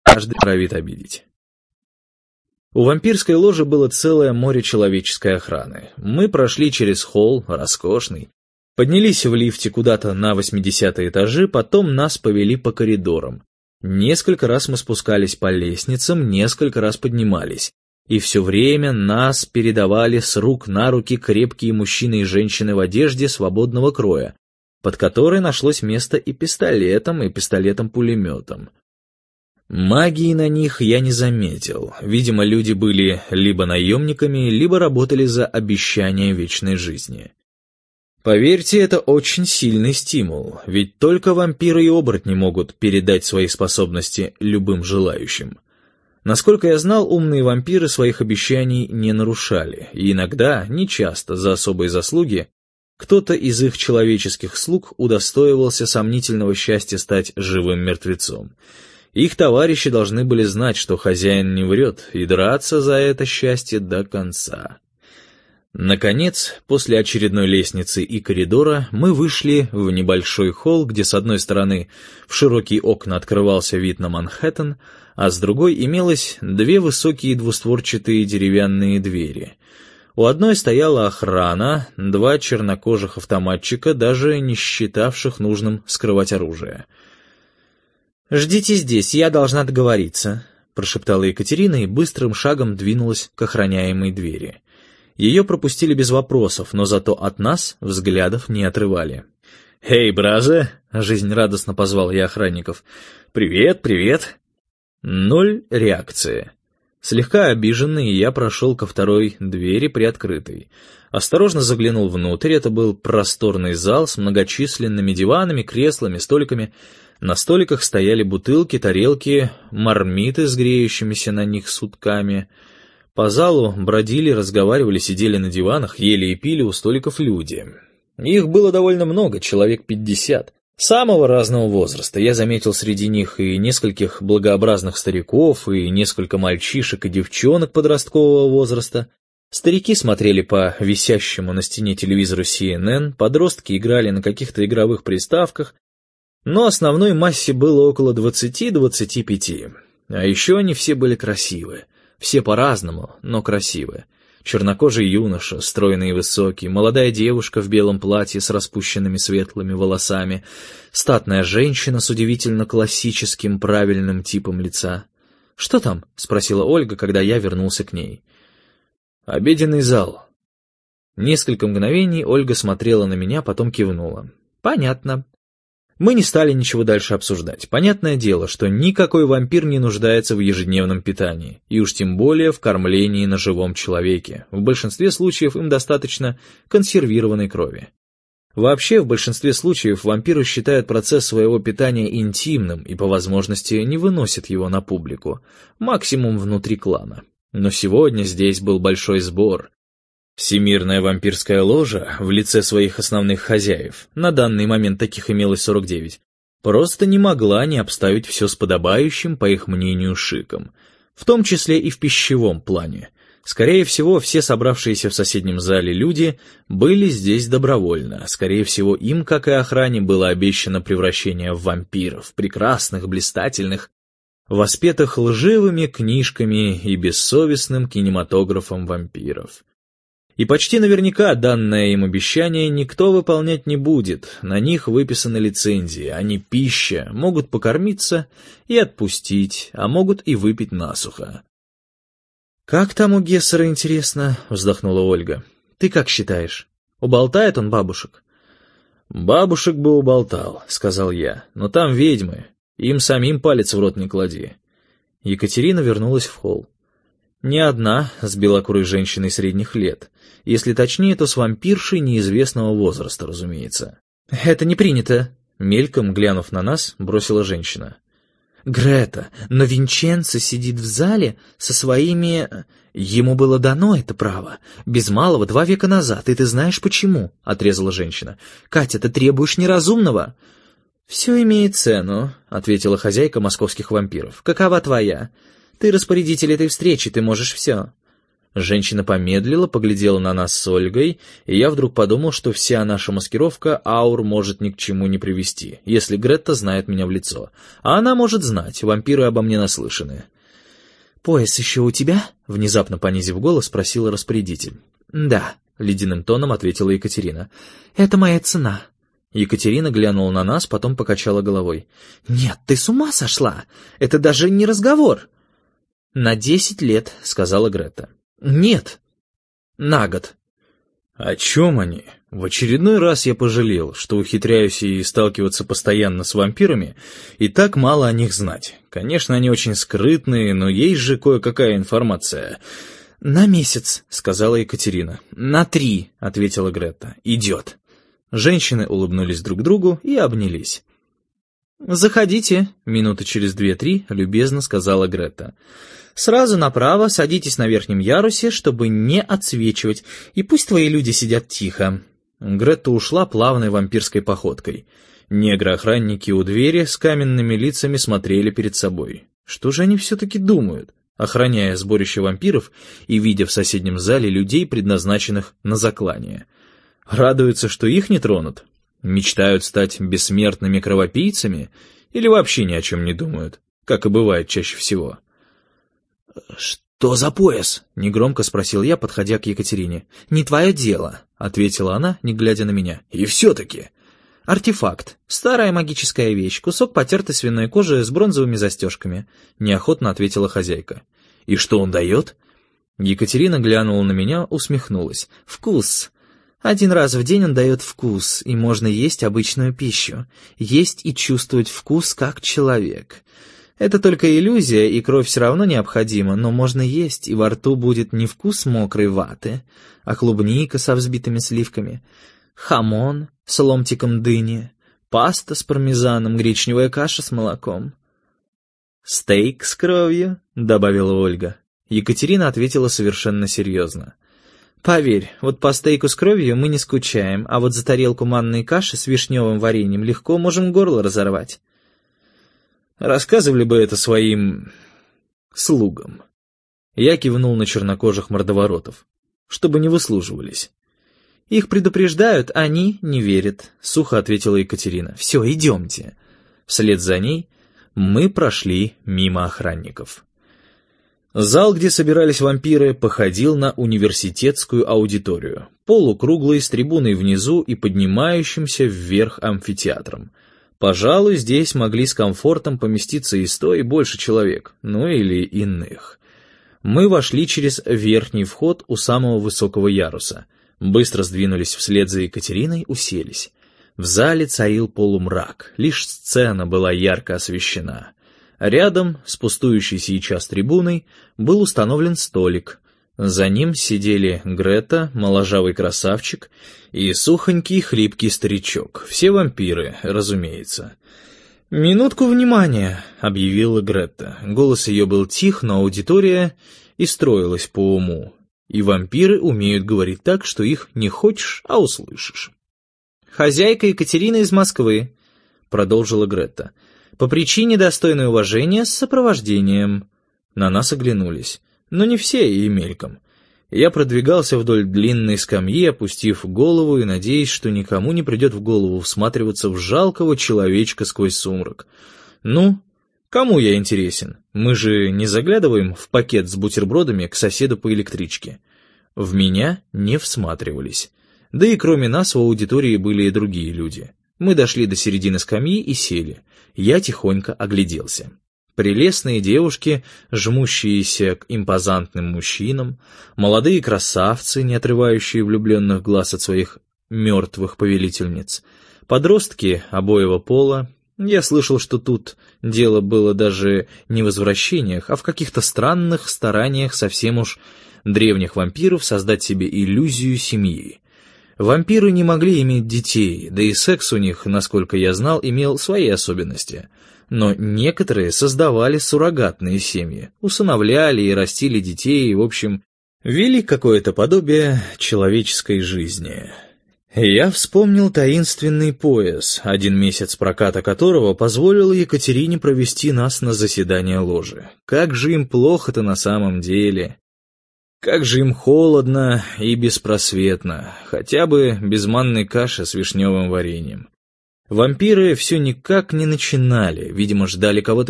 каждый норовит обидеть. У вампирской ложи было целое море человеческой охраны. Мы прошли через холл, роскошный, поднялись в лифте куда-то на 80-е этажи, потом нас повели по коридорам. Несколько раз мы спускались по лестницам, несколько раз поднимались. И все время нас передавали с рук на руки крепкие мужчины и женщины в одежде свободного кроя, под которой нашлось место и пистолетом-пулеметом. Магии на них я не заметил. Видимо, люди были либо наемниками, либо работали за обещание вечной жизни. Поверьте, это очень сильный стимул, ведь только вампиры и оборотни могут передать свои способности любым желающим. Насколько я знал, умные вампиры своих обещаний не нарушали, и иногда, нечасто, за особые заслуги, кто-то из их человеческих слуг удостоивался сомнительного счастья стать живым мертвецом. Их товарищи должны были знать, что хозяин не врет, и драться за это счастье до конца. Наконец, после очередной лестницы и коридора, мы вышли в небольшой холл, где с одной стороны в широкие окна открывался вид на Манхэттен, а с другой имелось две высокие двустворчатые деревянные двери. У одной стояла охрана, два чернокожих автоматчика, даже не считавших нужным скрывать оружие. «Ждите здесь, я должна договориться», — прошептала Екатерина и быстрым шагом двинулась к охраняемой двери. Ее пропустили без вопросов, но зато от нас взглядов не отрывали. «Эй, браза!» — жизнерадостно позвал я охранников. «Привет, привет!» Ноль реакции. Слегка обиженный, я прошел ко второй двери, приоткрытой. Осторожно заглянул внутрь, это был просторный зал с многочисленными диванами, креслами, столиками. На столиках стояли бутылки, тарелки, мармиты с греющимися на них сутками. По залу бродили, разговаривали, сидели на диванах, ели и пили у столиков люди. Их было довольно много, человек 50. Самого разного возраста. Я заметил среди них и нескольких благообразных стариков, и несколько мальчишек и девчонок подросткового возраста. Старики смотрели по висящему на стене телевизору CNN, подростки играли на каких-то игровых приставках, но основной массе было около 20-25. А еще они все были красивы. Все по-разному, но красивы. Чернокожий юноша, стройный и высокий, молодая девушка в белом платье с распущенными светлыми волосами, статная женщина с удивительно классическим правильным типом лица. «Что там?» — спросила Ольга, когда я вернулся к ней. «Обеденный зал». Несколько мгновений Ольга смотрела на меня, потом кивнула. «Понятно». Мы не стали ничего дальше обсуждать. Понятное дело, что никакой вампир не нуждается в ежедневном питании, и уж тем более в кормлении на живом человеке. В большинстве случаев им достаточно консервированной крови. Вообще, в большинстве случаев вампиры считают процесс своего питания интимным и по возможности не выносят его на публику, максимум внутри клана. Но сегодня здесь был большой сбор. Всемирная вампирская ложа в лице своих основных хозяев, на данный момент таких имелось 49, просто не могла не обставить все с подобающим, по их мнению, шиком, в том числе и в пищевом плане. Скорее всего, все собравшиеся в соседнем зале люди были здесь добровольно, скорее всего, им, как и охране, было обещано превращение в вампиров, прекрасных, блистательных, воспетых лживыми книжками и бессовестным кинематографом вампиров. И почти наверняка данное им обещание никто выполнять не будет, на них выписаны лицензии, они пища, могут покормиться и отпустить, а могут и выпить насухо. «Как там у Гессера, интересно?» — вздохнула Ольга. «Ты как считаешь, уболтает он бабушек?» «Бабушек бы уболтал», — сказал я, — «но там ведьмы, им самим палец в рот не клади». Екатерина вернулась в холл. Не одна, с белокурой женщиной средних лет. Если точнее, то с вампиршей неизвестного возраста, разумеется. «Это не принято», — мельком глянув на нас, бросила женщина. «Грета, но Винченцо сидит в зале со своими... Ему было дано это право. Без малого 2 века назад, и ты знаешь почему», — отрезала женщина. «Катя, ты требуешь неразумного». «Все имеет цену», — ответила хозяйка московских вампиров. «Какова твоя? Ты распорядитель этой встречи, ты можешь все». Женщина помедлила, поглядела на нас с Ольгой, и я вдруг подумал, что вся наша маскировка аур может ни к чему не привести, если Гретта знает меня в лицо. А она может знать, вампиры обо мне наслышаны. «Пояс еще у тебя?» — внезапно понизив голос, спросила распорядитель. «Да», — ледяным тоном ответила Екатерина. «Это моя цена». Екатерина глянула на нас, потом покачала головой. «Нет, ты с ума сошла? Это даже не разговор!» «На 10 лет», — сказала Гретта. «Нет, на год». О чем они? В очередной раз я пожалел, что ухитряюсь и сталкиваться постоянно с вампирами, и так мало о них знать. Конечно, они очень скрытные, но есть же кое-какая информация. «На месяц», — сказала Екатерина. «На 3», — ответила Гретта. «Идет». Женщины улыбнулись друг другу и обнялись. «Заходите», — минуты через 2-3 любезно сказала Гретта. «Сразу направо, садитесь на верхнем ярусе, чтобы не отсвечивать, и пусть твои люди сидят тихо». Гретта ушла плавной вампирской походкой. Негры-охранники у двери с каменными лицами смотрели перед собой. Что же они все-таки думают, охраняя сборище вампиров и видя в соседнем зале людей, предназначенных на заклание? Радуются, что их не тронут? Мечтают стать бессмертными кровопийцами? Или вообще ни о чем не думают, как и бывает чаще всего? «Что за пояс?» — негромко спросил я, подходя к Екатерине. «Не твое дело», — ответила она, не глядя на меня. «И все-таки...» «Артефакт. Старая магическая вещь. Кусок потертой свиной кожи с бронзовыми застежками», — неохотно ответила хозяйка. «И что он дает?» Екатерина глянула на меня, усмехнулась. «Вкус. 1 раз в день он дает вкус, и можно есть обычную пищу. Есть и чувствовать вкус как человек. Это только иллюзия, и кровь все равно необходима, но можно есть, и во рту будет не вкус мокрой ваты, а клубника со взбитыми сливками, хамон с ломтиком дыни, паста с пармезаном, гречневая каша с молоком». «Стейк с кровью», — добавила Ольга. Екатерина ответила совершенно серьезно. «Поверь, вот по стейку с кровью мы не скучаем, а вот за тарелку манной каши с вишневым вареньем легко можем горло разорвать». «Рассказывали бы это своим... слугам». Я кивнул на чернокожих мордоворотов. «Чтобы не выслуживались». «Их предупреждают, они не верят», — сухо ответила Екатерина. «Все, идемте». Вслед за ней мы прошли мимо охранников. Зал, где собирались вампиры, походил на университетскую аудиторию, полукруглый, с трибуной внизу и поднимающимся вверх амфитеатром. Пожалуй, здесь могли с комфортом поместиться и 100, и больше человек, ну или иных. Мы вошли через верхний вход у самого высокого яруса, быстро сдвинулись вслед за Екатериной, уселись. В зале царил полумрак, лишь сцена была ярко освещена. Рядом с пустующей сейчас трибуной был установлен столик. За ним сидели Гретта, моложавый красавчик, и сухонький хлипкий старичок. Все вампиры, разумеется. «Минутку внимания», — объявила Гретта. Голос ее был тих, но аудитория и строилась по уму. И вампиры умеют говорить так, что их не хочешь, а услышишь. «Хозяйка Екатерина из Москвы», — продолжила Гретта, — «по причине достойной уважения с сопровождением». На нас оглянулись, но не все и мельком. Я продвигался вдоль длинной скамьи, опустив голову и надеясь, что никому не придет в голову всматриваться в жалкого человечка сквозь сумрак. Ну, кому я интересен? Мы же не заглядываем в пакет с бутербродами к соседу по электричке. В меня не всматривались. Да и кроме нас в аудитории были и другие люди. Мы дошли до середины скамьи и сели. Я тихонько огляделся. Прелестные девушки, жмущиеся к импозантным мужчинам, молодые красавцы, не отрывающие влюбленных глаз от своих мертвых повелительниц, подростки обоего пола. Я слышал, что тут дело было даже не в возвращениях, а в каких-то странных стараниях совсем уж древних вампиров создать себе иллюзию семьи. Вампиры не могли иметь детей, да и секс у них, насколько я знал, имел свои особенности. Но некоторые создавали суррогатные семьи, усыновляли и растили детей, в общем, вели какое-то подобие человеческой жизни. Я вспомнил таинственный пояс, 1 месяц проката которого позволил Екатерине провести нас на заседание ложи. Как же им плохо-то на самом деле. Как же им холодно и беспросветно, хотя бы без манной каши с вишневым вареньем. Вампиры все никак не начинали, видимо, ждали кого-то